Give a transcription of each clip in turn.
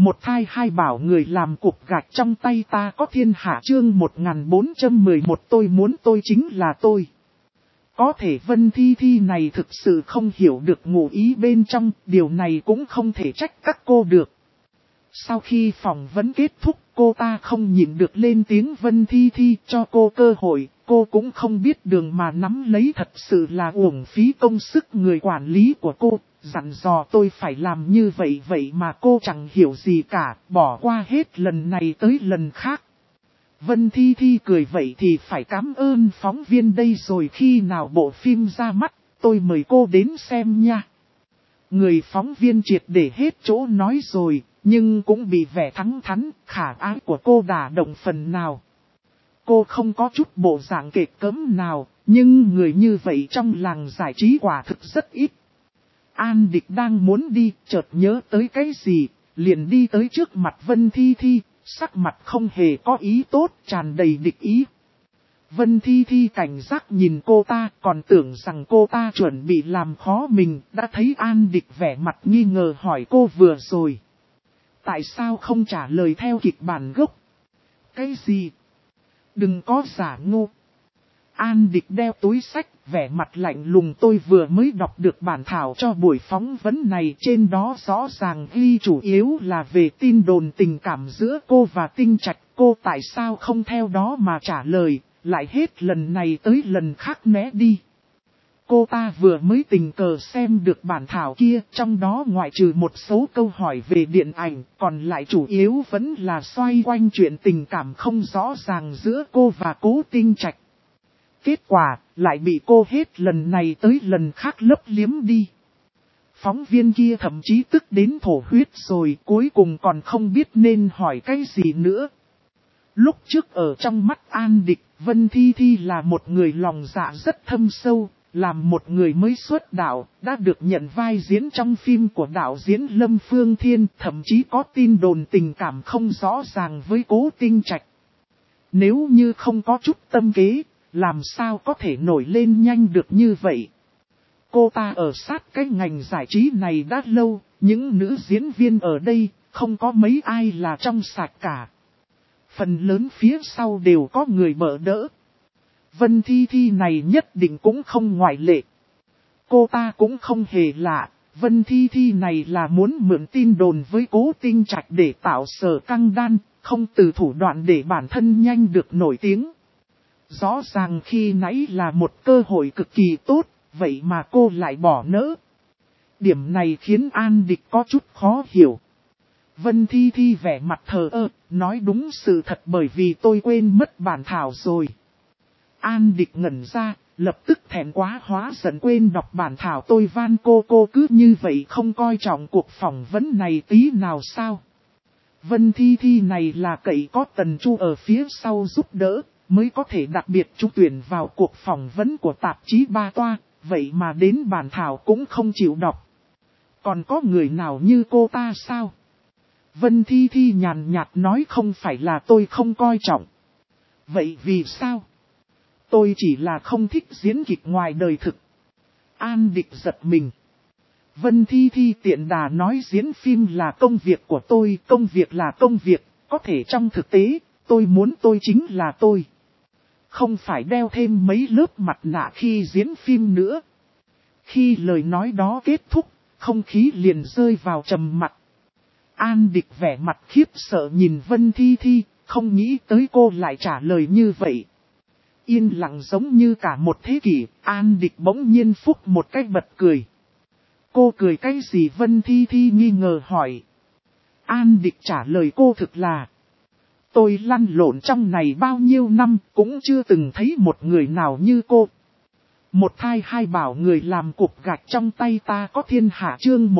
Một thai hai bảo người làm cục gạch trong tay ta có thiên hạ chương 1411 tôi muốn tôi chính là tôi. Có thể Vân Thi Thi này thực sự không hiểu được ngụ ý bên trong, điều này cũng không thể trách các cô được. Sau khi phỏng vấn kết thúc, cô ta không nhịn được lên tiếng Vân Thi Thi cho cô cơ hội, cô cũng không biết đường mà nắm lấy thật sự là uổng phí công sức người quản lý của cô. Dặn dò tôi phải làm như vậy mà cô chẳng hiểu gì cả, bỏ qua hết lần này tới lần khác. Vân Thi Thi cười vậy thì phải cảm ơn phóng viên đây rồi, khi nào bộ phim ra mắt, tôi mời cô đến xem nha. Người phóng viên triệt để hết chỗ nói rồi, nhưng cũng bị vẻ thẳng thắn, khả ái của cô đả động phần nào. Cô không có chút bộ dạng kịch cỡm nào, nhưng người như vậy trong làng giải trí quả thực rất ít. An Địch đang muốn đi, chợt nhớ tới cái gì, liền đi tới trước mặt Vân Thi Thi, sắc mặt không hề có ý tốt, tràn đầy địch ý. Vân Thi Thi cảnh giác nhìn cô ta, còn tưởng rằng cô ta chuẩn bị làm khó mình, đã thấy An Địch vẻ mặt nghi ngờ hỏi cô vừa rồi. Tại sao không trả lời theo kịch bản gốc? Cái gì? Đừng có giả ngu. An Địch đeo túi sách, vẻ mặt lạnh lùng, tôi vừa mới đọc được bản thảo cho buổi phỏng vấn này, trên đó rõ ràng ghi chủ yếu là về tin đồn tình cảm giữa cô và Tinh Trạch, cô tại sao không theo đó mà trả lời, lại hết lần này tới lần khác né đi. Cô ta vừa mới tình cờ xem được bản thảo kia, trong đó ngoại trừ một số câu hỏi về điện ảnh, còn lại chủ yếu vẫn là xoay quanh chuyện tình cảm không rõ ràng giữa cô và Cố Tinh Trạch. Kết quả, lại bị cô hết lần này tới lần khác lấp liếm đi. Phóng viên kia thậm chí tức đến thổ huyết rồi, cuối cùng còn không biết nên hỏi cái gì nữa. Lúc trước ở trong mắt An Địch, Vân Thi Thi là một người lòng dạ rất thâm sâu, làm một người mới xuất đạo, đã được nhận vai diễn trong phim của đạo diễn Lâm Phương Thiên, thậm chí có tin đồn tình cảm không rõ ràng với Cố Tinh Trạch. Nếu như không có chút tâm kế, làm sao có thể nổi lên nhanh được như vậy? Cô ta ở sát cái ngành giải trí này đã lâu, những nữ diễn viên ở đây, không có mấy ai là trong sạch cả. Phần lớn phía sau đều có người bỡ đỡ. Vân Thi Thi này nhất định cũng không ngoại lệ. Cô ta cũng không hề lạ, Vân Thi Thi này là muốn mượn tin đồn với Cố Tinh Trạch để tạo sở căng đan, không từ thủ đoạn để bản thân nhanh được nổi tiếng. Rõ ràng khi nãy là một cơ hội cực kỳ tốt, vậy mà cô lại bỏ nỡ. Điểm này khiến An Địch có chút khó hiểu. Vân Thi Thi vẻ mặt thờ ơ, nói đúng sự thật bởi vì tôi quên mất bản thảo rồi. An Địch ngẩn ra, lập tức thẹn quá hóa giận quên đọc bản thảo, tôi van cô cứ như vậy không coi trọng cuộc phỏng vấn này tí nào sao. Vân Thi Thi này là cậy có Tần Chu ở phía sau giúp đỡ, mới có thể đặc biệt trúng tuyển vào cuộc phỏng vấn của tạp chí Ba Toa, vậy mà đến bản thảo cũng không chịu đọc. Còn có người nào như cô ta sao? Vân Thi Thi nhàn nhạt nói không phải là tôi không coi trọng. Vậy vì sao? Tôi chỉ là không thích diễn kịch ngoài đời thực. An Địch giật mình. Vân Thi Thi tiện đà nói diễn phim là công việc của tôi, công việc là công việc, có thể trong thực tế, tôi muốn tôi chính là tôi. Không phải đeo thêm mấy lớp mặt nạ khi diễn phim nữa. Khi lời nói đó kết thúc, không khí liền rơi vào trầm mặc. An Địch vẻ mặt khiếp sợ nhìn Vân Thi Thi, không nghĩ tới cô lại trả lời như vậy. Yên lặng giống như cả một thế kỷ, An Địch bỗng nhiên phúc một cách bật cười. Cô cười cái gì? Vân Thi Thi nghi ngờ hỏi. An Địch trả lời cô thực là: tôi lăn lộn trong này bao nhiêu năm cũng chưa từng thấy một người nào như cô. Một thai hai bảo người làm cục gạch trong tay ta có thiên hạ chương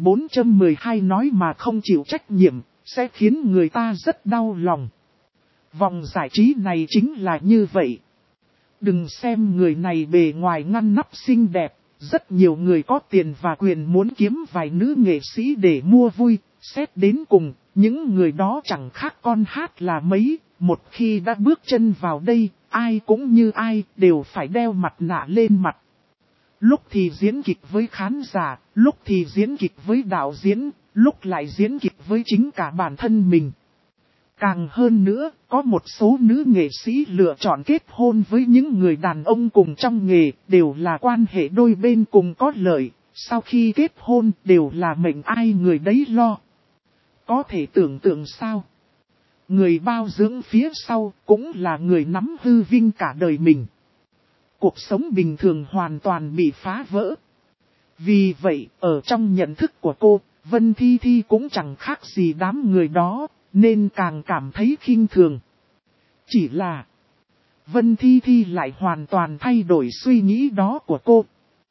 1412 nói mà không chịu trách nhiệm, sẽ khiến người ta rất đau lòng. Vòng giải trí này chính là như vậy. Đừng xem người này bề ngoài ngăn nắp xinh đẹp, rất nhiều người có tiền và quyền muốn kiếm vài nữ nghệ sĩ để mua vui, xét đến cùng, những người đó chẳng khác con hát là mấy, một khi đã bước chân vào đây, ai cũng như ai, đều phải đeo mặt nạ lên mặt. Lúc thì diễn kịch với khán giả, lúc thì diễn kịch với đạo diễn, lúc lại diễn kịch với chính cả bản thân mình. Càng hơn nữa, có một số nữ nghệ sĩ lựa chọn kết hôn với những người đàn ông cùng trong nghề, đều là quan hệ đôi bên cùng có lợi, sau khi kết hôn đều là mệnh ai người đấy lo. Có thể tưởng tượng sao? Người bao dưỡng phía sau cũng là người nắm hư vinh cả đời mình. Cuộc sống bình thường hoàn toàn bị phá vỡ. Vì vậy, ở trong nhận thức của cô, Vân Thi Thi cũng chẳng khác gì đám người đó, nên càng cảm thấy khinh thường. Chỉ là, Vân Thi Thi lại hoàn toàn thay đổi suy nghĩ đó của cô.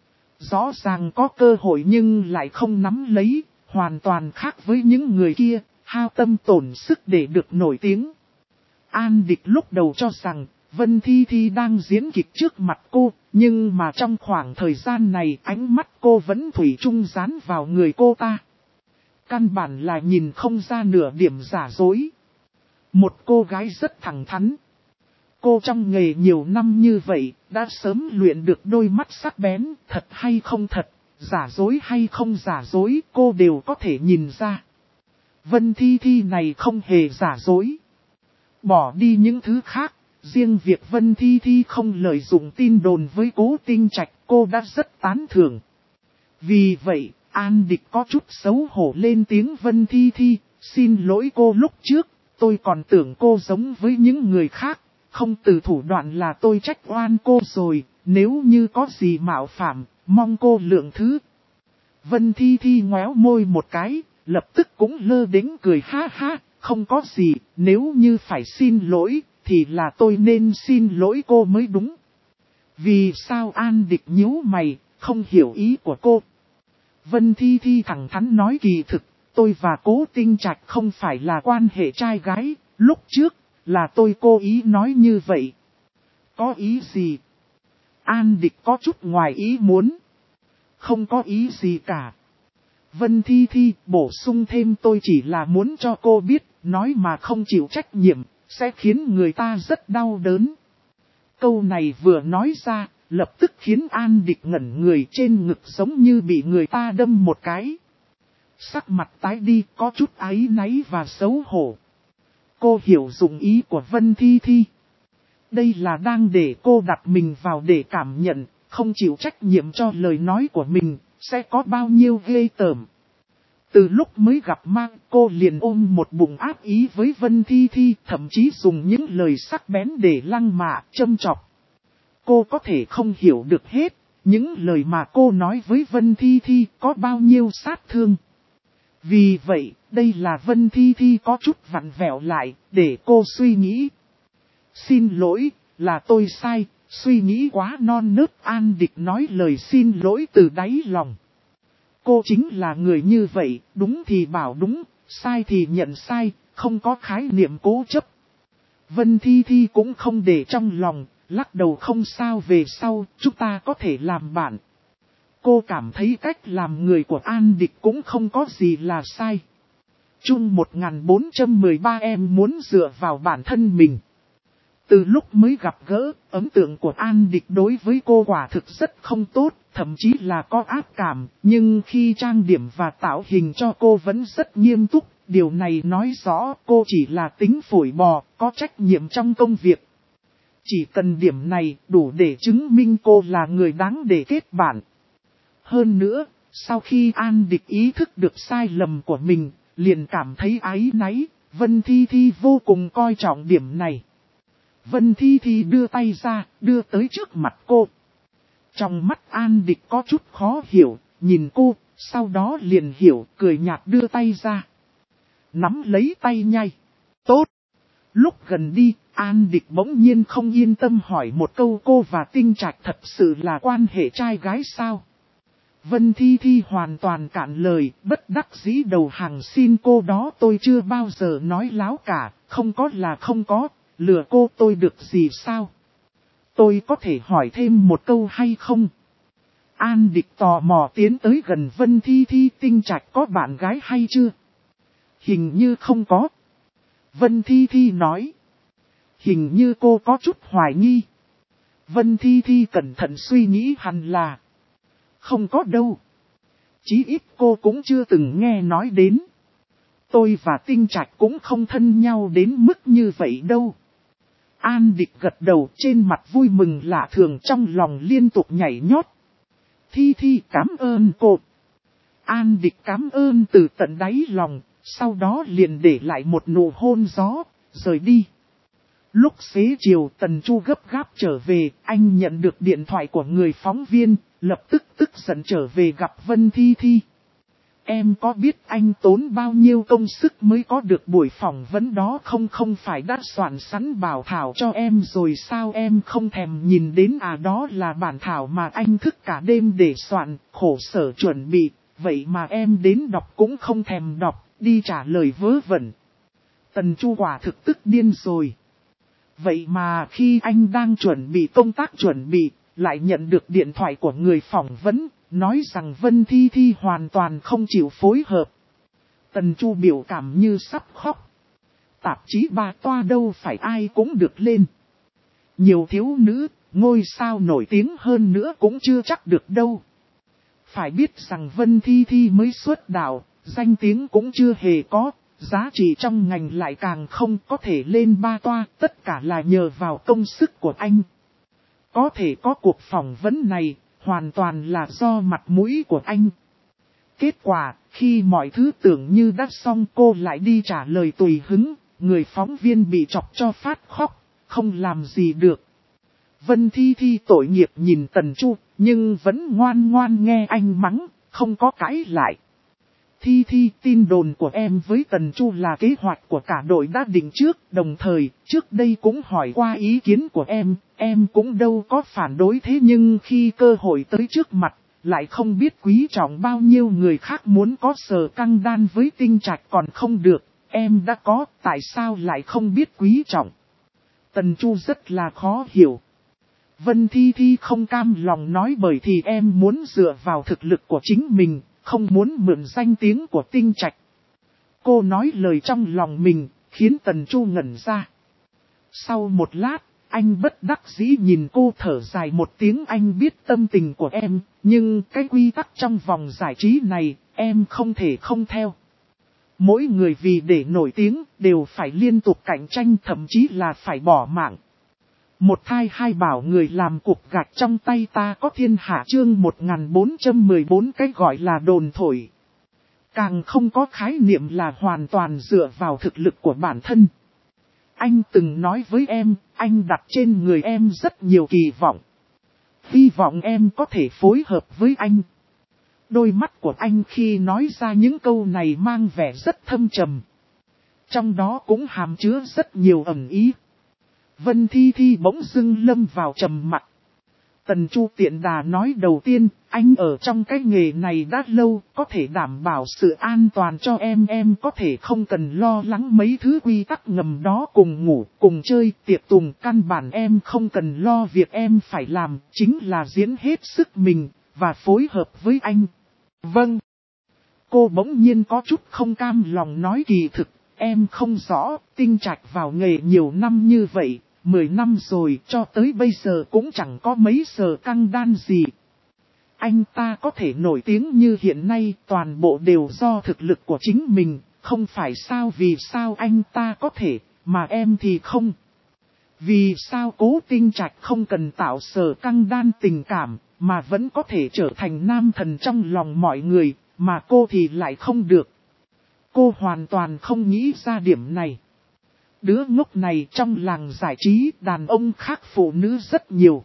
Rõ ràng có cơ hội nhưng lại không nắm lấy, hoàn toàn khác với những người kia, hao tâm tổn sức để được nổi tiếng. An Địch lúc đầu cho rằng, Vân Thi Thi đang diễn kịch trước mặt cô, nhưng mà trong khoảng thời gian này ánh mắt cô vẫn thủy chung dán vào người cô ta. Căn bản là nhìn không ra nửa điểm giả dối. Một cô gái rất thẳng thắn. Cô trong nghề nhiều năm như vậy, đã sớm luyện được đôi mắt sắc bén, thật hay không thật, giả dối hay không giả dối, cô đều có thể nhìn ra. Vân Thi Thi này không hề giả dối. Bỏ đi những thứ khác, riêng việc Vân Thi Thi không lợi dụng tin đồn với Cố Tinh Trạch, cô đã rất tán thưởng. Vì vậy, An Địch có chút xấu hổ lên tiếng Vân Thi Thi, xin lỗi cô lúc trước, tôi còn tưởng cô giống với những người khác, không từ thủ đoạn là tôi trách oan cô rồi, nếu như có gì mạo phạm, mong cô lượng thứ. Vân Thi Thi ngoéo môi một cái, lập tức cũng lơ đễnh cười ha ha, không có gì, nếu như phải xin lỗi, thì là tôi nên xin lỗi cô mới đúng. Vì sao An Địch nhíu mày, không hiểu ý của cô. Vân Thi Thi thẳng thắn nói kỳ thực, tôi và Cố Tinh Trạch không phải là quan hệ trai gái, lúc trước, là tôi cố ý nói như vậy. Có ý gì? An Địch có chút ngoài ý muốn. Không có ý gì cả. Vân Thi Thi bổ sung thêm tôi chỉ là muốn cho cô biết, nói mà không chịu trách nhiệm, sẽ khiến người ta rất đau đớn. Câu này vừa nói ra, lập tức khiến An Địch ngẩn người trên ngực giống như bị người ta đâm một cái. Sắc mặt tái đi có chút áy náy và xấu hổ. Cô hiểu dụng ý của Vân Thi Thi. Đây là đang để cô đặt mình vào để cảm nhận, không chịu trách nhiệm cho lời nói của mình, sẽ có bao nhiêu ghê tởm. Từ lúc mới gặp Mang, cô liền ôm một bụng ác ý với Vân Thi Thi, thậm chí dùng những lời sắc bén để lăng mạ, châm chọc. Cô có thể không hiểu được hết, những lời mà cô nói với Vân Thi Thi có bao nhiêu sát thương. Vì vậy, đây là Vân Thi Thi có chút vặn vẹo lại, để cô suy nghĩ. Xin lỗi, là tôi sai, suy nghĩ quá non nớt. An Địch nói lời xin lỗi từ đáy lòng. Cô chính là người như vậy, đúng thì bảo đúng, sai thì nhận sai, không có khái niệm cố chấp. Vân Thi Thi cũng không để trong lòng, lắc đầu không sao, về sau, chúng ta có thể làm bạn. Cô cảm thấy cách làm người của An Địch cũng không có gì là sai. Chung 1413 em muốn dựa vào bản thân mình. Từ lúc mới gặp gỡ, ấn tượng của An Địch đối với cô quả thực rất không tốt, thậm chí là có ác cảm, nhưng khi trang điểm và tạo hình cho cô vẫn rất nghiêm túc. Điều này nói rõ cô chỉ là tính phổi bò, có trách nhiệm trong công việc. Chỉ cần điểm này đủ để chứng minh cô là người đáng để kết bạn. Hơn nữa, sau khi An Địch ý thức được sai lầm của mình, liền cảm thấy áy náy, Vân Thi Thi vô cùng coi trọng điểm này. Vân Thi Thi đưa tay ra, đưa tới trước mặt cô. Trong mắt An Địch có chút khó hiểu, nhìn cô, sau đó liền hiểu, cười nhạt đưa tay ra. Nắm lấy tay nhai. Tốt. Lúc gần đi, An Địch bỗng nhiên không yên tâm hỏi một câu, cô và Tinh Trạch thật sự là quan hệ trai gái sao? Vân Thi Thi hoàn toàn cạn lời, bất đắc dĩ đầu hàng, xin cô đó tôi chưa bao giờ nói láo cả, không có là không có, lừa cô tôi được gì sao? Tôi có thể hỏi thêm một câu hay không? An Địch tò mò tiến tới gần Vân Thi Thi, Tinh Trạch có bạn gái hay chưa? Hình như không có. Vân Thi Thi nói. Hình như cô có chút hoài nghi. Vân Thi Thi cẩn thận suy nghĩ, hẳn là không có đâu. Chí ít cô cũng chưa từng nghe nói đến. Tôi và Tinh Trạch cũng không thân nhau đến mức như vậy đâu. An Địch gật đầu, trên mặt vui mừng lạ thường, trong lòng liên tục nhảy nhót. Thi Thi cảm ơn cô. An Địch cảm ơn từ tận đáy lòng, sau đó liền để lại một nụ hôn gió, rời đi. Lúc xế chiều Tần Chu gấp gáp trở về, anh nhận được điện thoại của người phóng viên, lập tức tức giận trở về gặp Vân Thi Thi. Em có biết anh tốn bao nhiêu công sức mới có được buổi phỏng vấn đó không? Không phải đã soạn sẵn bản thảo cho em rồi sao, em không thèm nhìn đến à? Đó là bản thảo mà anh thức cả đêm để soạn, khổ sở chuẩn bị, vậy mà em đến đọc cũng không thèm đọc, đi trả lời vớ vẩn. Tần Chu quả thực tức điên rồi. Vậy mà khi anh đang chuẩn bị công tác chuẩn bị, lại nhận được điện thoại của người phỏng vấn, nói rằng Vân Thi Thi hoàn toàn không chịu phối hợp. Tần Chu biểu cảm như sắp khóc. Tạp chí Ba Toa đâu phải ai cũng được lên. Nhiều thiếu nữ, ngôi sao nổi tiếng hơn nữa cũng chưa chắc được đâu. Phải biết rằng Vân Thi Thi mới xuất đạo, danh tiếng cũng chưa hề có, giá trị trong ngành lại càng không có thể lên Ba Toa, tất cả là nhờ vào công sức của anh. Có thể có cuộc phỏng vấn này, hoàn toàn là do mặt mũi của anh. Kết quả, khi mọi thứ tưởng như đã xong cô lại đi trả lời tùy hứng, người phóng viên bị chọc cho phát khóc, không làm gì được. Vân Thi Thi tội nghiệp nhìn Tần Chu, nhưng vẫn ngoan ngoan nghe anh mắng, không có cãi lại. Thi Thi, tin đồn của em với Tần Chu là kế hoạch của cả đội đã định trước, đồng thời, trước đây cũng hỏi qua ý kiến của em cũng đâu có phản đối, thế nhưng khi cơ hội tới trước mặt, lại không biết quý trọng bao nhiêu người khác muốn có Sở Căng Đan với Tinh Trạch còn không được, em đã có, tại sao lại không biết quý trọng? Tần Chu rất là khó hiểu. Vân Thi Thi không cam lòng nói bởi thì em muốn dựa vào thực lực của chính mình, không muốn mượn danh tiếng của Tinh Trạch. Cô nói lời trong lòng mình, khiến Tần Chu ngẩn ra. Sau một lát, anh bất đắc dĩ nhìn cô thở dài một tiếng, anh biết tâm tình của em, nhưng cái quy tắc trong vòng giải trí này, em không thể không theo. Mỗi người vì để nổi tiếng, đều phải liên tục cạnh tranh, thậm chí là phải bỏ mạng. Một thai hai bảo người làm cục gạch trong tay ta có thiên hạ, chương 1414, cái gọi là đồn thổi. Càng không có khái niệm là hoàn toàn dựa vào thực lực của bản thân. Anh từng nói với em, anh đặt trên người em rất nhiều kỳ vọng. Hy vọng em có thể phối hợp với anh. Đôi mắt của anh khi nói ra những câu này mang vẻ rất thâm trầm. Trong đó cũng hàm chứa rất nhiều ẩn ý. Vân Thi Thi bỗng dưng lâm vào trầm mặc. Tần Chu tiện đà nói đầu tiên, anh ở trong cái nghề này đã lâu, có thể đảm bảo sự an toàn cho em có thể không cần lo lắng mấy thứ quy tắc ngầm đó, cùng ngủ, cùng chơi, tiệc tùng, căn bản em không cần lo, việc em phải làm, chính là diễn hết sức mình, và phối hợp với anh. Vâng. Cô bỗng nhiên có chút không cam lòng nói, kỳ thực, em không rõ, Tinh Trạch vào nghề nhiều năm như vậy. 10 năm rồi, cho tới bây giờ cũng chẳng có mấy Sở Căng Đan gì. Anh ta có thể nổi tiếng như hiện nay, toàn bộ đều do thực lực của chính mình, không phải sao? Vì sao anh ta có thể, mà em thì không? Vì sao Cố Tinh Trạch không cần tạo Sở Căng Đan tình cảm, mà vẫn có thể trở thành nam thần trong lòng mọi người, mà cô thì lại không được? Cô hoàn toàn không nghĩ ra điểm này. Đứa ngốc này trong làng giải trí, đàn ông khác phụ nữ rất nhiều.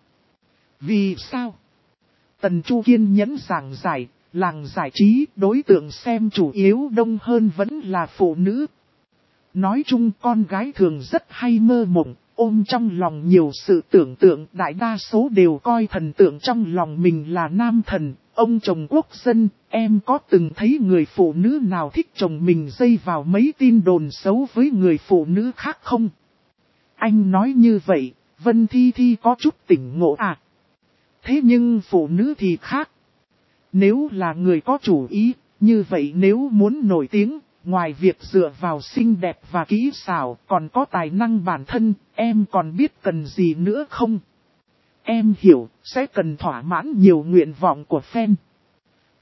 Vì sao? Tần Chu kiên nhẫn giảng giải, làng giải trí đối tượng xem chủ yếu đông hơn vẫn là phụ nữ. Nói chung con gái thường rất hay mơ mộng, ôm trong lòng nhiều sự tưởng tượng, đại đa số đều coi thần tượng trong lòng mình là nam thần, ông chồng quốc dân. Em có từng thấy người phụ nữ nào thích chồng mình dây vào mấy tin đồn xấu với người phụ nữ khác không? Anh nói như vậy, Vân Thi Thi có chút tỉnh ngộ à? Thế nhưng phụ nữ thì khác. Nếu là người có chủ ý, như vậy nếu muốn nổi tiếng, ngoài việc dựa vào xinh đẹp và kỹ xảo, còn có tài năng bản thân, em còn biết cần gì nữa không? Em hiểu, sẽ cần thỏa mãn nhiều nguyện vọng của fan.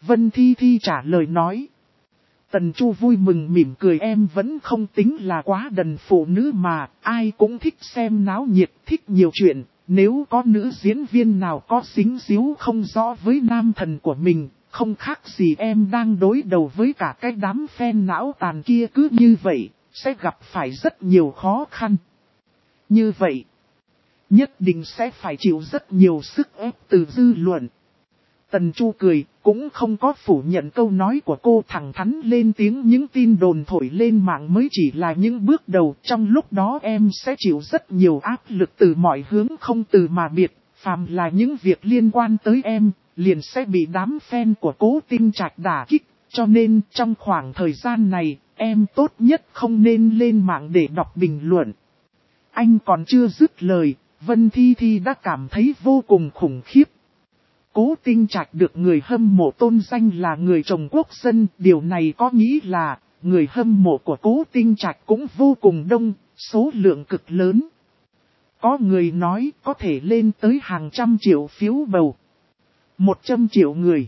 Vân Thi Thi trả lời nói. Tần Chu vui mừng mỉm cười, em vẫn không tính là quá đần phụ nữ mà, ai cũng thích xem náo nhiệt, thích nhiều chuyện. Nếu có nữ diễn viên nào có xính xíu không rõ với nam thần của mình, không khác gì em đang đối đầu với cả cái đám fan não tàn kia, cứ như vậy, sẽ gặp phải rất nhiều khó khăn. Như vậy, nhất định sẽ phải chịu rất nhiều sức ép từ dư luận. Tần Chu cười, cũng không có phủ nhận câu nói của cô, thẳng thắn lên tiếng, những tin đồn thổi lên mạng mới chỉ là những bước đầu, trong lúc đó em sẽ chịu rất nhiều áp lực từ mọi hướng không từ mà biệt, phàm là những việc liên quan tới em, liền sẽ bị đám fan của Cố Tinh Trạch đả kích, cho nên trong khoảng thời gian này, em tốt nhất không nên lên mạng để đọc bình luận. Anh còn chưa dứt lời, Vân Thi Thi đã cảm thấy vô cùng khủng khiếp. Cố Tinh Trạch được người hâm mộ tôn danh là người chồng quốc dân, điều này có nghĩa là người hâm mộ của Cố Tinh Trạch cũng vô cùng đông, số lượng cực lớn. Có người nói có thể lên tới hàng trăm triệu phiếu bầu. 100 triệu người.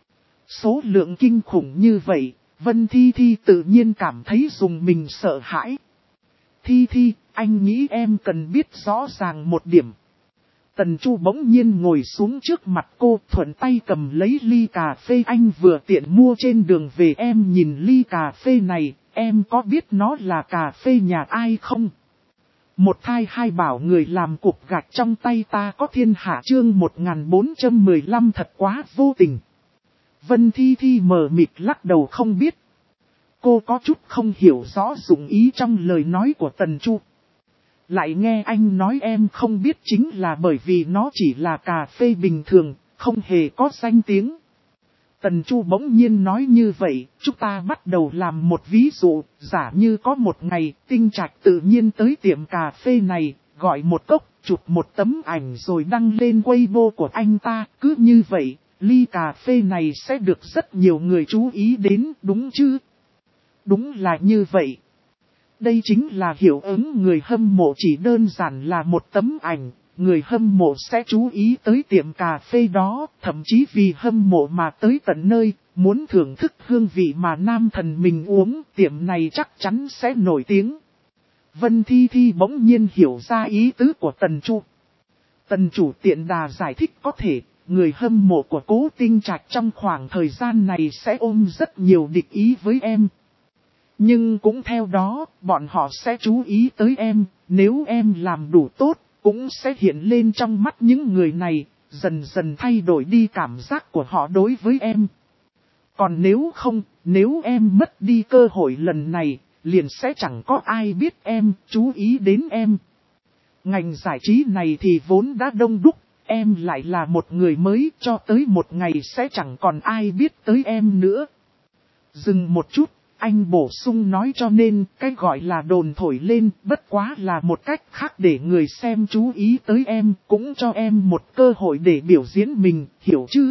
Số lượng kinh khủng như vậy, Vân Thi Thi tự nhiên cảm thấy dùng mình sợ hãi. Thi Thi, anh nghĩ em cần biết rõ ràng một điểm. Tần Chu bỗng nhiên ngồi xuống trước mặt cô, thuận tay cầm lấy ly cà phê anh vừa tiện mua trên đường về. Em nhìn ly cà phê này, em có biết nó là cà phê nhà ai không? Một thai hai bảo người làm cục gạch trong tay ta có thiên hạ, chương 1415 thật quá vô tình. Vân Thi Thi mờ mịt lắc đầu không biết. Cô có chút không hiểu rõ dụng ý trong lời nói của Tần Chu. Lại nghe anh nói em không biết chính là bởi vì nó chỉ là cà phê bình thường, không hề có danh tiếng. Tần Chu bỗng nhiên nói như vậy, chúng ta bắt đầu làm một ví dụ, giả như có một ngày, Tinh Trạch tự nhiên tới tiệm cà phê này, gọi một cốc, chụp một tấm ảnh rồi đăng lên Weibo của anh ta, cứ như vậy, ly cà phê này sẽ được rất nhiều người chú ý đến, đúng chứ? Đúng là như vậy. Đây chính là hiệu ứng người hâm mộ, chỉ đơn giản là một tấm ảnh, người hâm mộ sẽ chú ý tới tiệm cà phê đó, thậm chí vì hâm mộ mà tới tận nơi, muốn thưởng thức hương vị mà nam thần mình uống, tiệm này chắc chắn sẽ nổi tiếng. Vân Thi Thi bỗng nhiên hiểu ra ý tứ của Tần Chu. Tần chủ tiện đà giải thích, có thể, người hâm mộ của Cố Tinh Trạch trong khoảng thời gian này sẽ ôm rất nhiều địch ý với em. Nhưng cũng theo đó, bọn họ sẽ chú ý tới em, nếu em làm đủ tốt, cũng sẽ hiện lên trong mắt những người này, dần dần thay đổi đi cảm giác của họ đối với em. Còn nếu không, nếu em mất đi cơ hội lần này, liền sẽ chẳng có ai biết em, chú ý đến em. Ngành giải trí này thì vốn đã đông đúc, em lại là một người mới, cho tới một ngày sẽ chẳng còn ai biết tới em nữa. Dừng một chút. Anh bổ sung nói, cho nên cái gọi là đồn thổi lên bất quá là một cách khác để người xem chú ý tới em, cũng cho em một cơ hội để biểu diễn mình, hiểu chứ?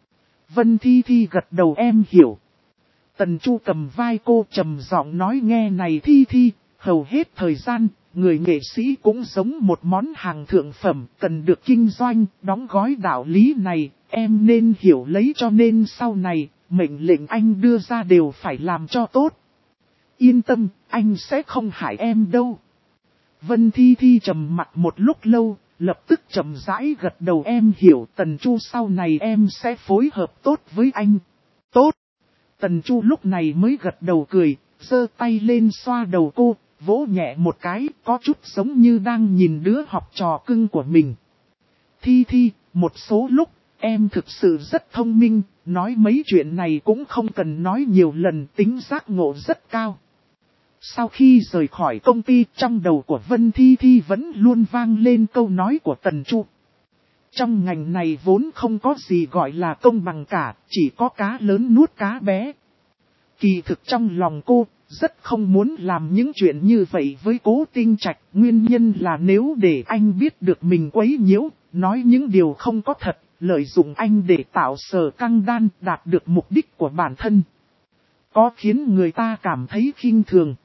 Vân Thi Thi gật đầu, em hiểu. Tần Chu cầm vai cô trầm giọng nói, nghe này Thi Thi, hầu hết thời gian, người nghệ sĩ cũng giống một món hàng thượng phẩm, cần được kinh doanh, đóng gói đạo lý này, em nên hiểu lấy, cho nên sau này, mệnh lệnh anh đưa ra đều phải làm cho tốt. Yên tâm, anh sẽ không hại em đâu. Vân Thi Thi trầm mặt một lúc lâu, lập tức chậm rãi gật đầu, em hiểu. Tần Chu, sau này em sẽ phối hợp tốt với anh. Tốt. Tần Chu lúc này mới gật đầu cười, giơ tay lên xoa đầu cô, vỗ nhẹ một cái, có chút giống như đang nhìn đứa học trò cưng của mình. Thi Thi, một số lúc, em thực sự rất thông minh, nói mấy chuyện này cũng không cần nói nhiều lần, tính giác ngộ rất cao. Sau khi rời khỏi công ty, trong đầu của Vân Thi Thi vẫn luôn vang lên câu nói của Tần Chu. Trong ngành này vốn không có gì gọi là công bằng cả, chỉ có cá lớn nuốt cá bé. Kỳ thực trong lòng cô, rất không muốn làm những chuyện như vậy với Cố Tinh Trạch, nguyên nhân là nếu để anh biết được mình quấy nhiễu, nói những điều không có thật, lợi dụng anh để tạo sờ căng đan, đạt được mục đích của bản thân. Có khiến người ta cảm thấy khinh thường.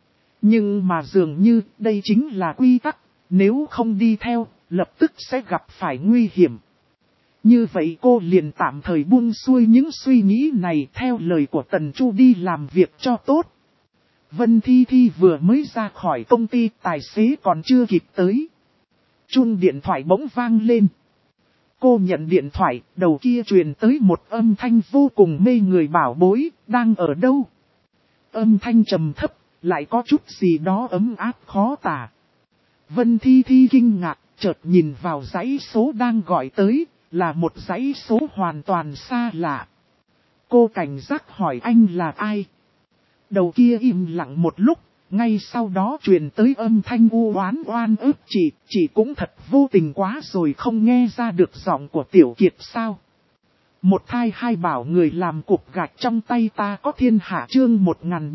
Nhưng mà dường như đây chính là quy tắc, nếu không đi theo, lập tức sẽ gặp phải nguy hiểm. Như vậy cô liền tạm thời buông xuôi những suy nghĩ này theo lời của Tần Chu đi làm việc cho tốt. Vân Thi Thi vừa mới ra khỏi công ty, tài xế còn chưa kịp tới. Chuông điện thoại bỗng vang lên. Cô nhận điện thoại, đầu kia truyền tới một âm thanh vô cùng mê người bảo bối, đang ở đâu? Âm thanh trầm thấp, lại có chút gì đó ấm áp khó tả. Vân Thi Thi kinh ngạc, chợt nhìn vào dãy số đang gọi tới, là một dãy số hoàn toàn xa lạ. Cô cảnh giác hỏi anh là ai? Đầu kia im lặng một lúc, ngay sau đó truyền tới âm thanh u oán oan ức chị cũng thật vô tình quá rồi, không nghe ra được giọng của Tiểu Kiệt sao? Một thai hai bảo người làm cục gạch trong tay ta có thiên hạ chương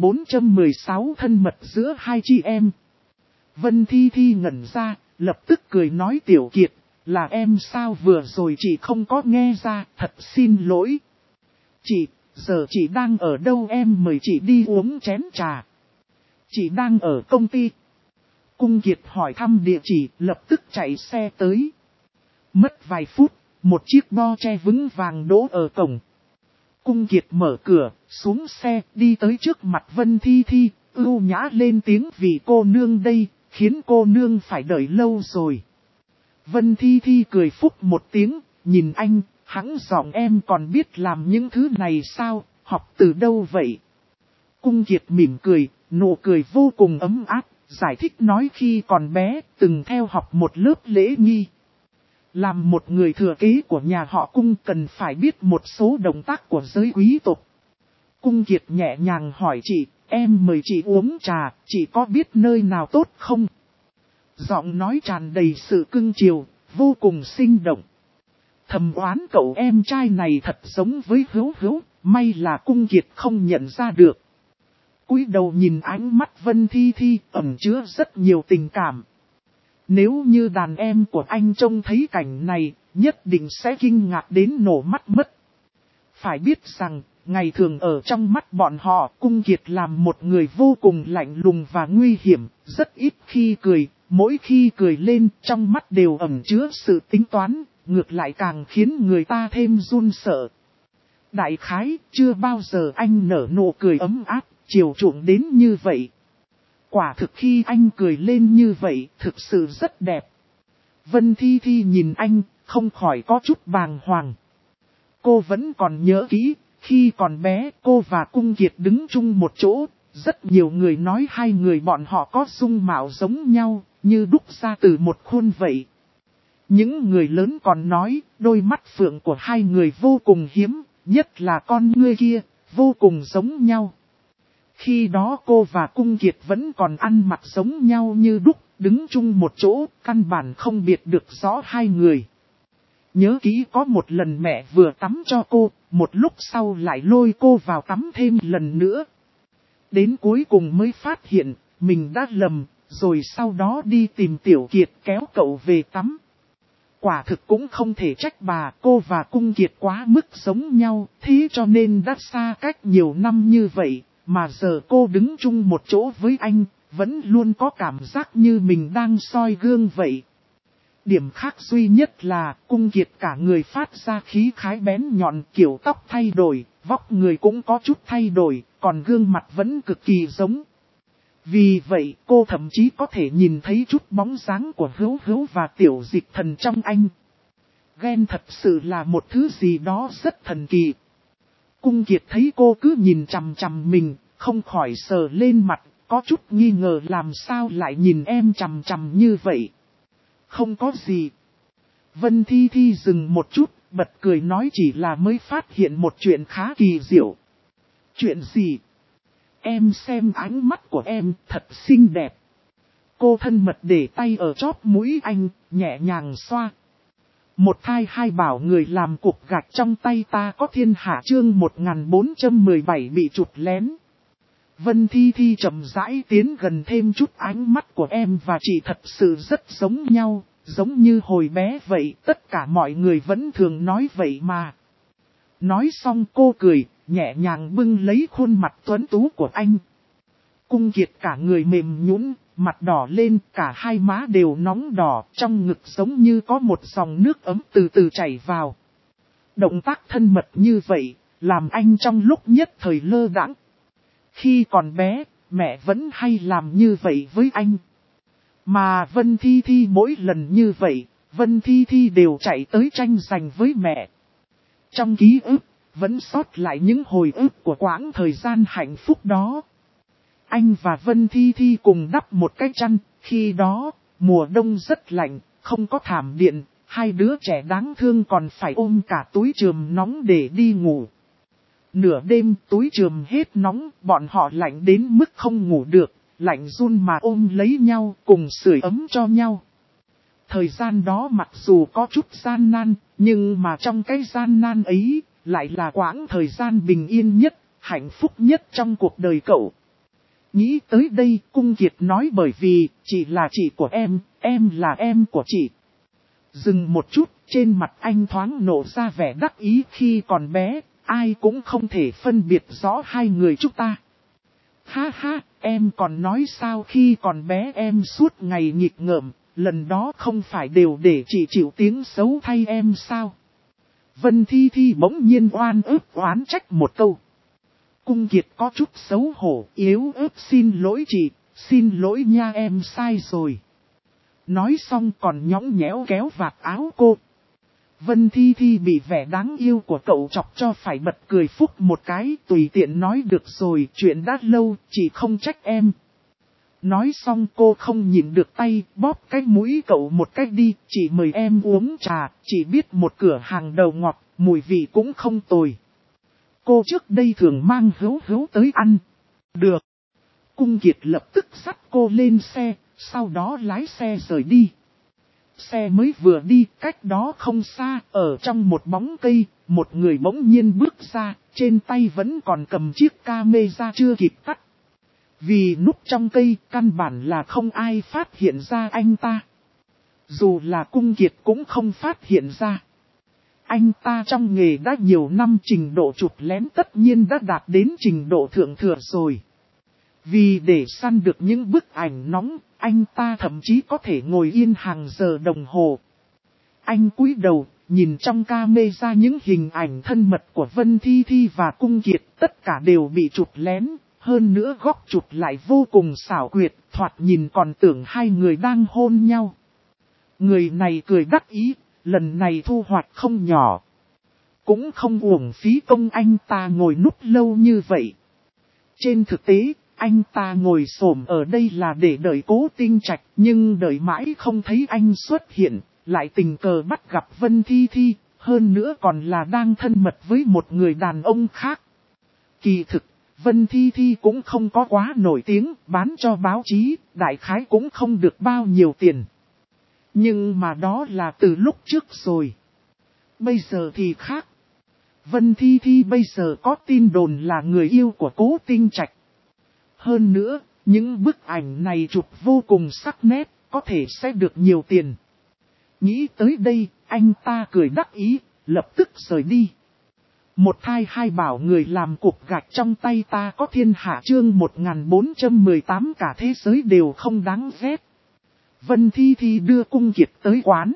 1416 thân mật giữa hai chị em. Vân Thi Thi ngẩn ra, lập tức cười nói Tiểu Kiệt, là em sao, vừa rồi chị không có nghe ra, thật xin lỗi. Chị, giờ chị đang ở đâu, em mời chị đi uống chén trà. Chị đang ở công ty. Cung Kiệt hỏi thăm địa chỉ, lập tức chạy xe tới. Mất vài phút, một chiếc bo che vững vàng đỗ ở cổng. Cung Kiệt mở cửa, xuống xe, đi tới trước mặt Vân Thi Thi, ưu nhã lên tiếng vì cô nương đây, khiến cô nương phải đợi lâu rồi. Vân Thi Thi cười phúc một tiếng, nhìn anh, hắng giọng em còn biết làm những thứ này sao, học từ đâu vậy? Cung Kiệt mỉm cười, nụ cười vô cùng ấm áp, giải thích nói khi còn bé, từng theo học một lớp lễ nghi. Làm một người thừa kế của nhà họ Cung cần phải biết một số động tác của giới quý tộc. Cung Kiệt nhẹ nhàng hỏi chị, em mời chị uống trà, chị có biết nơi nào tốt không? Giọng nói tràn đầy sự cưng chiều, vô cùng sinh động. Thầm oán cậu em trai này thật giống với Hữu Hữu, may là Cung Kiệt không nhận ra được. Cúi đầu nhìn ánh mắt Vân Thi Thi ẩn chứa rất nhiều tình cảm. Nếu như đàn em của anh trông thấy cảnh này, nhất định sẽ kinh ngạc đến nổ mắt mất. Phải biết rằng, ngày thường ở trong mắt bọn họ, Cung Kiệt làm một người vô cùng lạnh lùng và nguy hiểm, rất ít khi cười, mỗi khi cười lên trong mắt đều ẩn chứa sự tính toán, ngược lại càng khiến người ta thêm run sợ. Đại khái, chưa bao giờ anh nở nụ cười ấm áp, chiều chuộng đến như vậy. Quả thực khi anh cười lên như vậy, thực sự rất đẹp. Vân Thi Thi nhìn anh, không khỏi có chút bàng hoàng. Cô vẫn còn nhớ kỹ, khi còn bé cô và Cung Kiệt đứng chung một chỗ, rất nhiều người nói hai người bọn họ có dung mạo giống nhau, như đúc ra từ một khuôn vậy. Những người lớn còn nói, đôi mắt phượng của hai người vô cùng hiếm, nhất là con ngươi kia, vô cùng giống nhau. Khi đó cô và Cung Kiệt vẫn còn ăn mặc giống nhau như đúc, đứng chung một chỗ, căn bản không biệt được rõ hai người. Nhớ kỹ có một lần mẹ vừa tắm cho cô, một lúc sau lại lôi cô vào tắm thêm lần nữa. Đến cuối cùng mới phát hiện, mình đã lầm, rồi sau đó đi tìm Tiểu Kiệt kéo cậu về tắm. Quả thực cũng không thể trách bà, cô và Cung Kiệt quá mức giống nhau, thế cho nên đã xa cách nhiều năm như vậy. Mà giờ cô đứng chung một chỗ với anh, vẫn luôn có cảm giác như mình đang soi gương vậy. Điểm khác duy nhất là Cung Kiệt cả người phát ra khí khái bén nhọn, kiểu tóc thay đổi, vóc người cũng có chút thay đổi, còn gương mặt vẫn cực kỳ giống. Vì vậy cô thậm chí có thể nhìn thấy chút bóng dáng của Hữu Hữu và Tiểu Dịch Thần trong anh. Ghen thật sự là một thứ gì đó rất thần kỳ. Cung Kiệt thấy cô cứ nhìn chằm chằm mình, không khỏi sờ lên mặt, có chút nghi ngờ làm sao lại nhìn em chằm chằm như vậy. Không có gì. Vân Thi Thi dừng một chút, bật cười nói chỉ là mới phát hiện một chuyện khá kỳ diệu. Chuyện gì? Em xem ánh mắt của em thật xinh đẹp. Cô thân mật để tay ở chóp mũi anh, nhẹ nhàng xoa. Một thai hai bảo người làm cục gạch trong tay ta có thiên hạ chương 1417 bị chụp lén. Vân Thi Thi chậm rãi tiến gần thêm chút, ánh mắt của em và chị thật sự rất giống nhau, giống như hồi bé vậy, tất cả mọi người vẫn thường nói vậy mà. Nói xong cô cười, nhẹ nhàng bưng lấy khuôn mặt tuấn tú của anh. Cung Kiệt cả người mềm nhũn, mặt đỏ lên, cả hai má đều nóng đỏ, trong ngực giống như có một dòng nước ấm từ từ chảy vào. Động tác thân mật như vậy, làm anh trong lúc nhất thời lơ đãng. Khi còn bé, mẹ vẫn hay làm như vậy với anh. Mà Vân Thi Thi mỗi lần như vậy, Vân Thi Thi đều chạy tới tranh giành với mẹ. Trong ký ức, vẫn sót lại những hồi ức của quãng thời gian hạnh phúc đó. Anh và Vân Thi Thi cùng đắp một cái chăn, khi đó, mùa đông rất lạnh, không có thảm điện, hai đứa trẻ đáng thương còn phải ôm cả túi chườm nóng để đi ngủ. Nửa đêm túi chườm hết nóng, bọn họ lạnh đến mức không ngủ được, lạnh run mà ôm lấy nhau cùng sưởi ấm cho nhau. Thời gian đó mặc dù có chút gian nan, nhưng mà trong cái gian nan ấy, lại là quãng thời gian bình yên nhất, hạnh phúc nhất trong cuộc đời cậu. Nghĩ tới đây, Cung Kiệt nói bởi vì, chị là chị của em là em của chị. Dừng một chút, trên mặt anh thoáng nổ ra vẻ đắc ý khi còn bé, ai cũng không thể phân biệt rõ hai người chúng ta. Ha ha, em còn nói sao khi còn bé em suốt ngày nghịch ngợm, lần đó không phải đều để chị chịu tiếng xấu thay em sao? Vân Thi Thi bỗng nhiên oan ức oán trách một câu. Cung Kiệt có chút xấu hổ, yếu ớt xin lỗi chị, xin lỗi nha em sai rồi. Nói xong còn nhõng nhẽo kéo vạt áo cô. Vân Thi Thi bị vẻ đáng yêu của cậu chọc cho phải bật cười phúc một cái, tùy tiện nói được rồi, chuyện đã lâu, chị không trách em. Nói xong cô không nhịn được tay, bóp cái mũi cậu một cách đi, chị mời em uống trà, chị biết một cửa hàng đầu ngọt, mùi vị cũng không tồi. Cô trước đây thường mang hữu tới ăn. Được. Cung Kiệt lập tức dắt cô lên xe, sau đó lái xe rời đi. Xe mới vừa đi, cách đó không xa, ở trong một bóng cây, một người bỗng nhiên bước ra, trên tay vẫn còn cầm chiếc camera chưa kịp tắt. Vì núp trong cây, căn bản là không ai phát hiện ra anh ta. Dù là Cung Kiệt cũng không phát hiện ra. Anh ta trong nghề đã nhiều năm, trình độ chụp lén tất nhiên đã đạt đến trình độ thượng thừa rồi. Vì để săn được những bức ảnh nóng, anh ta thậm chí có thể ngồi yên hàng giờ đồng hồ. Anh cúi đầu, nhìn trong camera những hình ảnh thân mật của Vân Thi Thi và Cung Kiệt, tất cả đều bị chụp lén, hơn nữa góc chụp lại vô cùng xảo quyệt, thoạt nhìn còn tưởng hai người đang hôn nhau. Người này cười đắc ý, lần này thu hoạch không nhỏ. Cũng không uổng phí công anh ta ngồi núp lâu như vậy. Trên thực tế, anh ta ngồi xổm ở đây là để đợi Cố Tinh Trạch, nhưng đợi mãi không thấy anh xuất hiện, lại tình cờ bắt gặp Vân Thi Thi, hơn nữa còn là đang thân mật với một người đàn ông khác. Kỳ thực, Vân Thi Thi cũng không có quá nổi tiếng, bán cho báo chí, đại khái cũng không được bao nhiêu tiền. Nhưng mà đó là từ lúc trước rồi. Bây giờ thì khác. Vân Thi Thi bây giờ có tin đồn là người yêu của Cố Tinh Trạch. Hơn nữa, những bức ảnh này chụp vô cùng sắc nét, có thể sẽ được nhiều tiền. Nghĩ tới đây, anh ta cười đắc ý, lập tức rời đi. Một thai hai bảo người làm cục gạch trong tay ta có thiên hạ chương 1418 cả thế giới đều không đáng ghét. Vân Thi Thi đưa Cung Kiệt tới quán.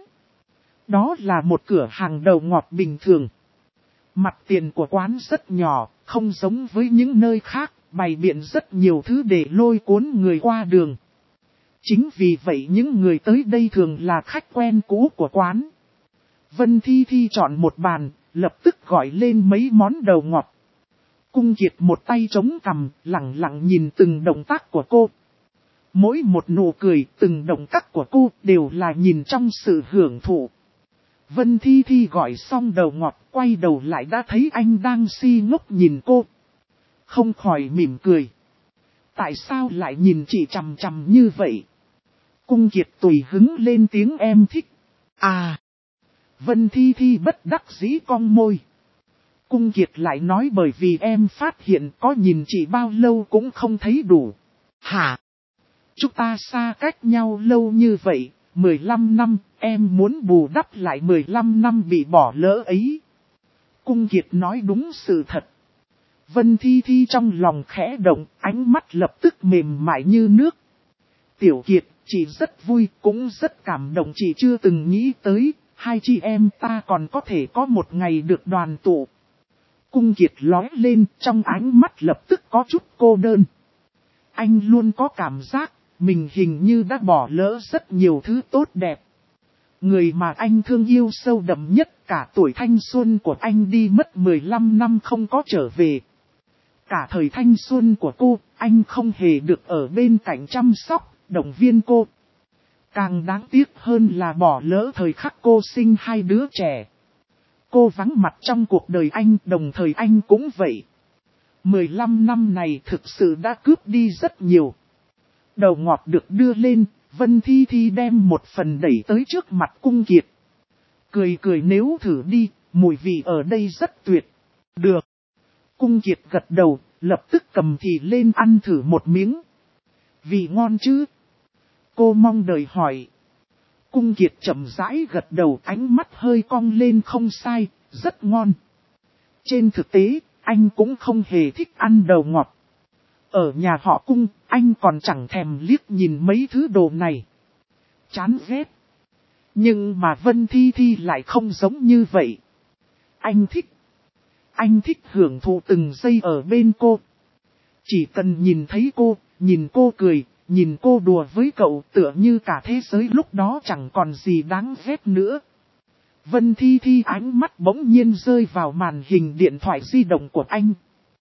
Đó là một cửa hàng đầu ngọt bình thường. Mặt tiền của quán rất nhỏ, không giống với những nơi khác, bày biện rất nhiều thứ để lôi cuốn người qua đường. Chính vì vậy những người tới đây thường là khách quen cũ của quán. Vân Thi Thi chọn một bàn, lập tức gọi lên mấy món đầu ngọt. Cung Kiệt một tay chống cằm, lặng lặng nhìn từng động tác của cô. Mỗi một nụ cười, từng động tác của cô đều là nhìn trong sự hưởng thụ. Vân Thi Thi gọi xong đầu ngọt, quay đầu lại đã thấy anh đang si ngốc nhìn cô. Không khỏi mỉm cười. Tại sao lại nhìn chị chằm chằm như vậy? Cung Kiệt tùy hứng lên tiếng em thích. À! Vân Thi Thi bất đắc dĩ cong môi. Cung Kiệt lại nói bởi vì em phát hiện có nhìn chị bao lâu cũng không thấy đủ. Hả? Chúng ta xa cách nhau lâu như vậy, 15 năm, em muốn bù đắp lại 15 năm bị bỏ lỡ ấy. Cung Kiệt nói đúng sự thật. Vân Thi Thi trong lòng khẽ động, ánh mắt lập tức mềm mại như nước. Tiểu Kiệt, chị rất vui, cũng rất cảm động, chị chưa từng nghĩ tới, hai chị em ta còn có thể có một ngày được đoàn tụ. Cung Kiệt lóe lên, trong ánh mắt lập tức có chút cô đơn. Anh luôn có cảm giác, mình hình như đã bỏ lỡ rất nhiều thứ tốt đẹp. Người mà anh thương yêu sâu đậm nhất, cả tuổi thanh xuân của anh đi mất 15 năm không có trở về. Cả thời thanh xuân của cô, anh không hề được ở bên cạnh chăm sóc, động viên cô. Càng đáng tiếc hơn là bỏ lỡ thời khắc cô sinh hai đứa trẻ. Cô vắng mặt trong cuộc đời anh, đồng thời anh cũng vậy. 15 năm này thực sự đã cướp đi rất nhiều. Đầu ngọt được đưa lên, Vân Thi Thi đem một phần đẩy tới trước mặt Cung Kiệt. Cười cười, nếu thử đi, mùi vị ở đây rất tuyệt. Được. Cung Kiệt gật đầu, lập tức cầm thì lên ăn thử một miếng. Vị ngon chứ? Cô mong đợi hỏi. Cung Kiệt chậm rãi gật đầu, ánh mắt hơi cong lên, không sai, rất ngon. Trên thực tế, anh cũng không hề thích ăn đầu ngọt. Ở nhà họ Cung, anh còn chẳng thèm liếc nhìn mấy thứ đồ này. Chán ghét. Nhưng mà Vân Thi Thi lại không giống như vậy. Anh thích hưởng thụ từng giây ở bên cô. Chỉ cần nhìn thấy cô, nhìn cô cười, nhìn cô đùa với cậu, tựa như cả thế giới lúc đó chẳng còn gì đáng ghét nữa. Vân Thi Thi ánh mắt bỗng nhiên rơi vào màn hình điện thoại di động của anh.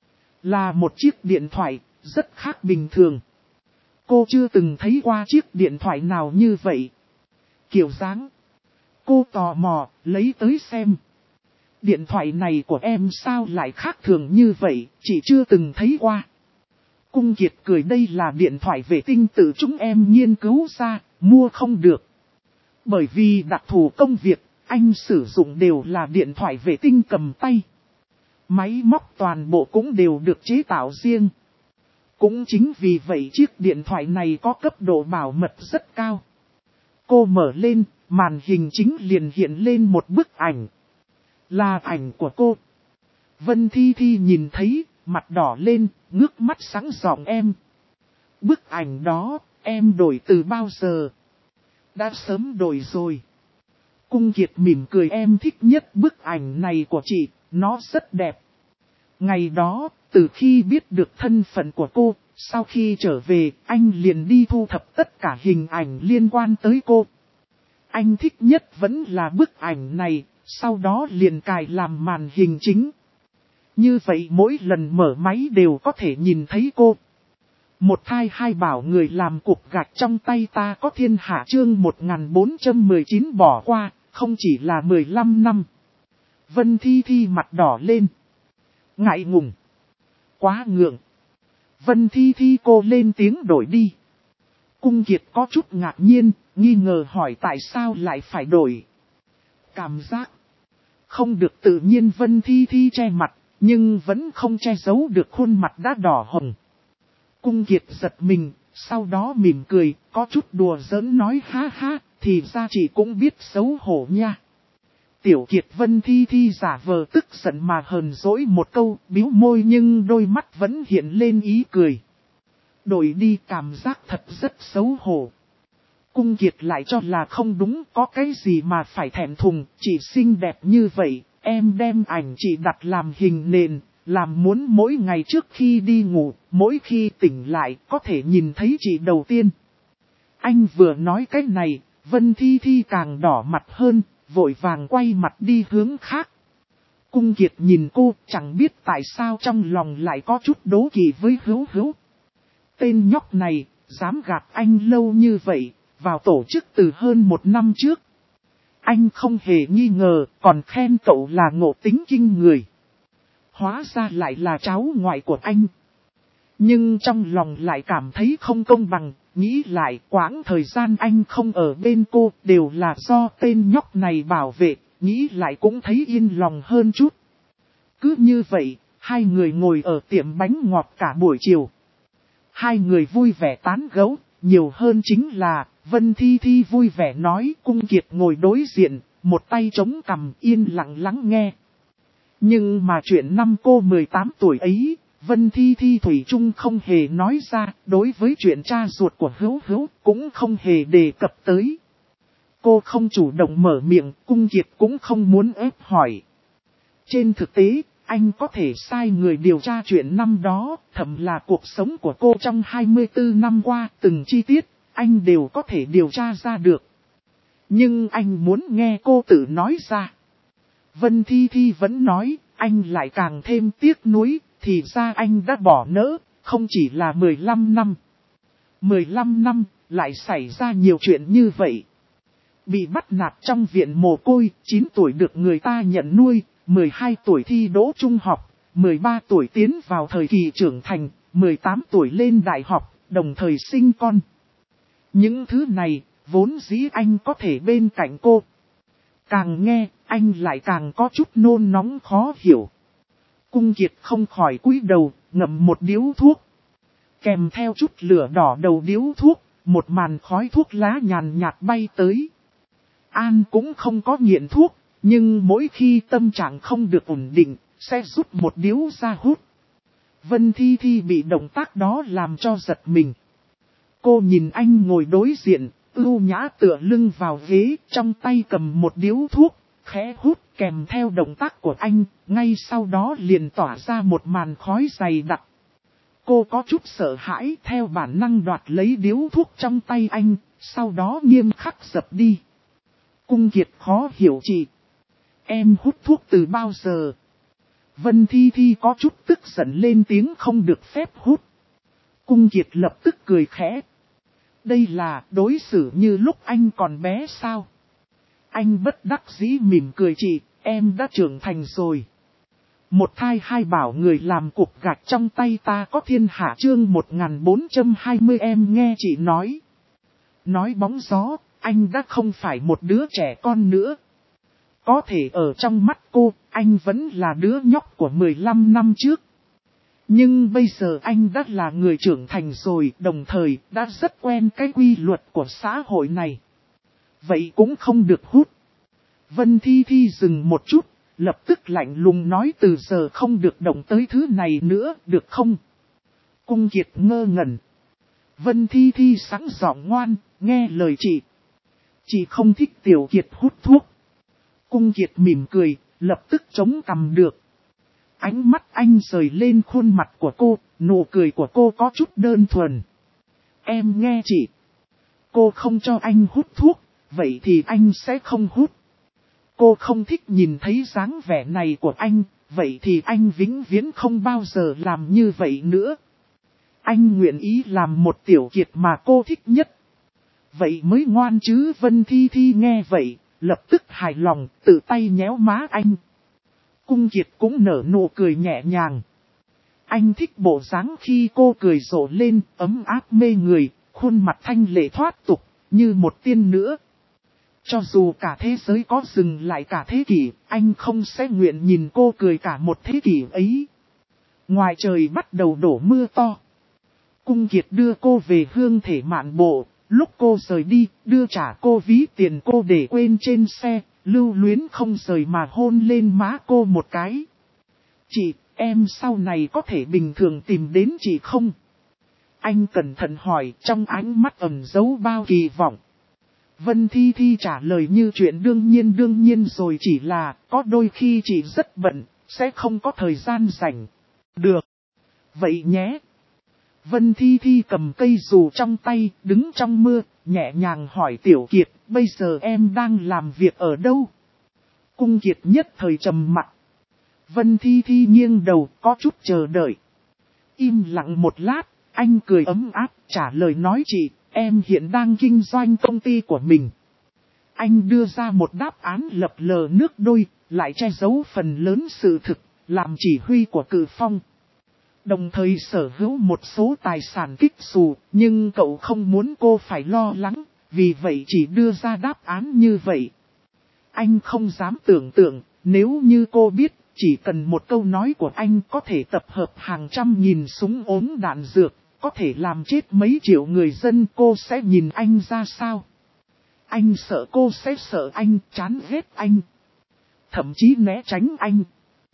Là một chiếc điện thoại, rất khác bình thường. Cô chưa từng thấy qua chiếc điện thoại nào như vậy. Kiểu dáng. Cô tò mò, lấy tới xem. Điện thoại này của em sao lại khác thường như vậy, chị chưa từng thấy qua. Cung Kiệt cười, đây là điện thoại vệ tinh tự chúng em nghiên cứu ra, mua không được. Bởi vì đặc thù công việc, anh sử dụng đều là điện thoại vệ tinh cầm tay. Máy móc toàn bộ cũng đều được chế tạo riêng. Cũng chính vì vậy chiếc điện thoại này có cấp độ bảo mật rất cao. Cô mở lên, màn hình chính liền hiện lên một bức ảnh. Là ảnh của cô. Vân Thi Thi nhìn thấy, mặt đỏ lên, ngước mắt sáng giọng, em. Bức ảnh đó, em đổi từ bao giờ? Đã sớm đổi rồi. Cung Kiệt mỉm cười, em thích nhất bức ảnh này của chị, nó rất đẹp. Ngày đó, từ khi biết được thân phận của cô, sau khi trở về, anh liền đi thu thập tất cả hình ảnh liên quan tới cô. Anh thích nhất vẫn là bức ảnh này, sau đó liền cài làm màn hình chính. Như vậy mỗi lần mở máy đều có thể nhìn thấy cô. Một thai hai bảo, người làm cục gạch trong tay ta có thiên hạ, chương 1419 bỏ qua, không chỉ là 15 năm. Vân Thi Thi mặt đỏ lên. Ngại ngùng. Quá ngượng. Vân Thi Thi, cô lên tiếng đổi đi. Cung Kiệt có chút ngạc nhiên, nghi ngờ hỏi tại sao lại phải đổi. Cảm giác không được tự nhiên. Vân Thi Thi che mặt, nhưng vẫn không che giấu được khuôn mặt đã đỏ hồng. Cung Kiệt giật mình, sau đó mỉm cười, có chút đùa giỡn nói, ha ha, thì ra chị cũng biết xấu hổ nha. Tiểu Kiệt. Vân Thi Thi giả vờ tức giận mà hờn dỗi một câu, bĩu môi nhưng đôi mắt vẫn hiện lên ý cười. Đổi đi, cảm giác thật rất xấu hổ. Cung Kiệt lại cho là không đúng, có cái gì mà phải thẹn thùng, chị xinh đẹp như vậy, em đem ảnh chị đặt làm hình nền, làm muốn mỗi ngày trước khi đi ngủ, mỗi khi tỉnh lại có thể nhìn thấy chị đầu tiên. Anh vừa nói cái này, Vân Thi Thi càng đỏ mặt hơn, vội vàng quay mặt đi hướng khác. Cung Kiệt nhìn cô, chẳng biết tại sao trong lòng lại có chút đố kỵ với Hữu Hữu. Tên nhóc này, dám gạt anh lâu như vậy, vào tổ chức từ hơn 1 năm trước. Anh không hề nghi ngờ, còn khen cậu là ngộ tính kinh người. Hóa ra lại là cháu ngoại của anh. Nhưng trong lòng lại cảm thấy không công bằng, nghĩ lại quãng thời gian anh không ở bên cô đều là do tên nhóc này bảo vệ, nghĩ lại cũng thấy yên lòng hơn chút. Cứ như vậy, hai người ngồi ở tiệm bánh ngọt cả buổi chiều. Hai người vui vẻ tán gẫu, nhiều hơn chính là Vân Thi Thi vui vẻ nói. Cung Kiệt ngồi đối diện, một tay chống cằm yên lặng lắng nghe. Nhưng mà chuyện năm cô 18 tuổi ấy, Vân Thi Thi thủy chung không hề nói ra, đối với chuyện cha ruột của Hữu Hữu cũng không hề đề cập tới. Cô không chủ động mở miệng, Cung Kiệt cũng không muốn ép hỏi. Trên thực tế, anh có thể sai người điều tra chuyện năm đó, thậm là cuộc sống của cô trong 24 năm qua, từng chi tiết, anh đều có thể điều tra ra được. Nhưng anh muốn nghe cô tự nói ra. Vân Thi Thi vẫn nói, anh lại càng thêm tiếc nuối, thì ra anh đã bỏ nỡ, không chỉ là 15 năm. 15 năm, lại xảy ra nhiều chuyện như vậy. Bị bắt nạt trong viện mồ côi, 9 tuổi được người ta nhận nuôi, 12 tuổi thi đỗ trung học, 13 tuổi tiến vào thời kỳ trưởng thành, 18 tuổi lên đại học, đồng thời sinh con. Những thứ này, vốn dĩ anh có thể bên cạnh cô. Càng nghe, anh lại càng có chút nôn nóng khó hiểu. Cung Kiệt không khỏi cúi đầu, ngậm một điếu thuốc. Kèm theo chút lửa đỏ đầu điếu thuốc, một màn khói thuốc lá nhàn nhạt bay tới. An cũng không có nghiện thuốc, nhưng mỗi khi tâm trạng không được ổn định, sẽ rút một điếu ra hút. Vân Thi Thi bị động tác đó làm cho giật mình. Cô nhìn anh ngồi đối diện, ưu nhã tựa lưng vào ghế, trong tay cầm một điếu thuốc, khẽ hút kèm theo động tác của anh, ngay sau đó liền tỏa ra một màn khói dày đặc. Cô có chút sợ hãi theo bản năng đoạt lấy điếu thuốc trong tay anh, sau đó nghiêm khắc dập đi. Cung Kiệt khó hiểu chị. Em hút thuốc từ bao giờ? Vân Thi Thi có chút tức giận lên tiếng không được phép hút. Cung Kiệt lập tức cười khẽ. Đây là đối xử như lúc anh còn bé sao? Anh bất đắc dĩ mỉm cười chị, em đã trưởng thành rồi. Một thai hai bảo người làm cục gạch trong tay ta có thiên hạ chương 1420 em nghe chị nói. Nói bóng gió, anh đã không phải một đứa trẻ con nữa. Có thể ở trong mắt cô, anh vẫn là đứa nhóc của 15 năm trước. Nhưng bây giờ anh đã là người trưởng thành rồi, đồng thời đã rất quen cái quy luật của xã hội này. Vậy cũng không được hút. Vân Thi Thi dừng một chút, lập tức lạnh lùng nói từ giờ không được động tới thứ này nữa, được không? Cung Kiệt ngơ ngẩn. Vân Thi Thi sáng giọng ngoan, nghe lời chị. Chị không thích Tiểu Kiệt hút thuốc. Cung Kiệt mỉm cười, lập tức chống cằm được. Ánh mắt anh rời lên khuôn mặt của cô, nụ cười của cô có chút đơn thuần. Em nghe chị. Cô không cho anh hút thuốc, vậy thì anh sẽ không hút. Cô không thích nhìn thấy dáng vẻ này của anh, vậy thì anh vĩnh viễn không bao giờ làm như vậy nữa. Anh nguyện ý làm một Tiểu Kiệt mà cô thích nhất. Vậy mới ngoan chứ. Vân Thi Thi nghe vậy, lập tức hài lòng, tự tay nhéo má anh. Cung Kiệt cũng nở nụ cười nhẹ nhàng. Anh thích bộ dáng khi cô cười rộ lên, ấm áp mê người, khuôn mặt thanh lệ thoát tục, như một tiên nữa. Cho dù cả thế giới có dừng lại cả thế kỷ, anh không sẽ nguyện nhìn cô cười cả một thế kỷ ấy. Ngoài trời bắt đầu đổ mưa to. Cung Kiệt đưa cô về hương thể mạn bộ, lúc cô rời đi, đưa trả cô ví tiền cô để quên trên xe, lưu luyến không rời mà hôn lên má cô một cái. Chị, em sau này có thể bình thường tìm đến chị không? Anh cẩn thận hỏi, trong ánh mắt ẩn giấu bao kỳ vọng. Vân Thi Thi trả lời như chuyện đương nhiên rồi, chỉ là có đôi khi chị rất bận, sẽ không có thời gian rảnh. Được. Vậy nhé. Vân Thi Thi cầm cây dù trong tay, đứng trong mưa, nhẹ nhàng hỏi Tiểu Kiệt, bây giờ em đang làm việc ở đâu? Cung Kiệt nhất thời trầm mặc. Vân Thi Thi nghiêng đầu, có chút chờ đợi. Im lặng một lát, anh cười ấm áp, trả lời nói chị, em hiện đang kinh doanh công ty của mình. Anh đưa ra một đáp án lập lờ nước đôi, lại che giấu phần lớn sự thực, làm chỉ huy của Cự Phong. Đồng thời sở hữu một số tài sản kích xù, nhưng cậu không muốn cô phải lo lắng, vì vậy chỉ đưa ra đáp án như vậy. Anh không dám tưởng tượng, nếu như cô biết, chỉ cần một câu nói của anh có thể tập hợp hàng trăm nghìn súng ốm đạn dược, có thể làm chết mấy triệu người dân, cô sẽ nhìn anh ra sao? Anh sợ cô sẽ sợ anh, chán ghét anh, thậm chí né tránh anh.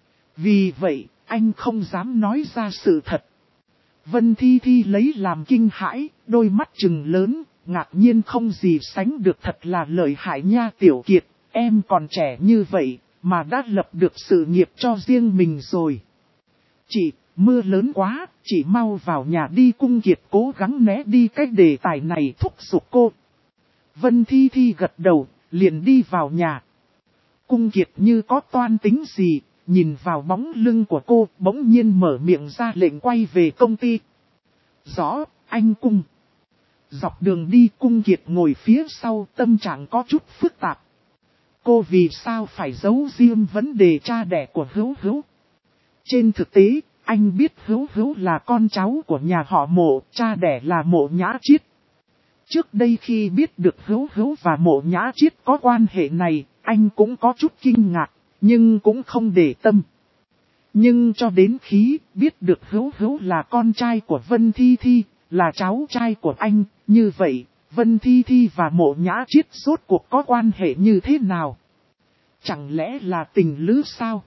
Vì vậy, anh không dám nói ra sự thật. Vân Thi Thi lấy làm kinh hãi, đôi mắt trừng lớn, ngạc nhiên không gì sánh được, thật là lợi hại nha Tiểu Kiệt, em còn trẻ như vậy, mà đã lập được sự nghiệp cho riêng mình rồi. Chị, mưa lớn quá, chị mau vào nhà đi. Cung Kiệt cố gắng né đi cái đề tài này thúc giục cô. Vân Thi Thi gật đầu, liền đi vào nhà. Cung Kiệt như có toan tính gì, nhìn vào bóng lưng của cô, bỗng nhiên mở miệng ra lệnh quay về công ty. Rõ, anh Cung. Dọc đường đi Cung Kiệt ngồi phía sau, tâm trạng có chút phức tạp. Cô vì sao phải giấu riêng vấn đề cha đẻ của Hữu Hữu? Trên thực tế, anh biết Hữu Hữu là con cháu của nhà họ Mộ, cha đẻ là Mộ Nhã Chiết. Trước đây khi biết được Hữu Hữu và Mộ Nhã Chiết có quan hệ này, anh cũng có chút kinh ngạc, nhưng cũng không để tâm. Nhưng cho đến khi biết được Hữu Hữu là con trai của Vân Thi Thi, là cháu trai của anh, như vậy, Vân Thi Thi và Mộ Nhã Chiết rốt cuộc có quan hệ như thế nào? Chẳng lẽ là tình lữ sao?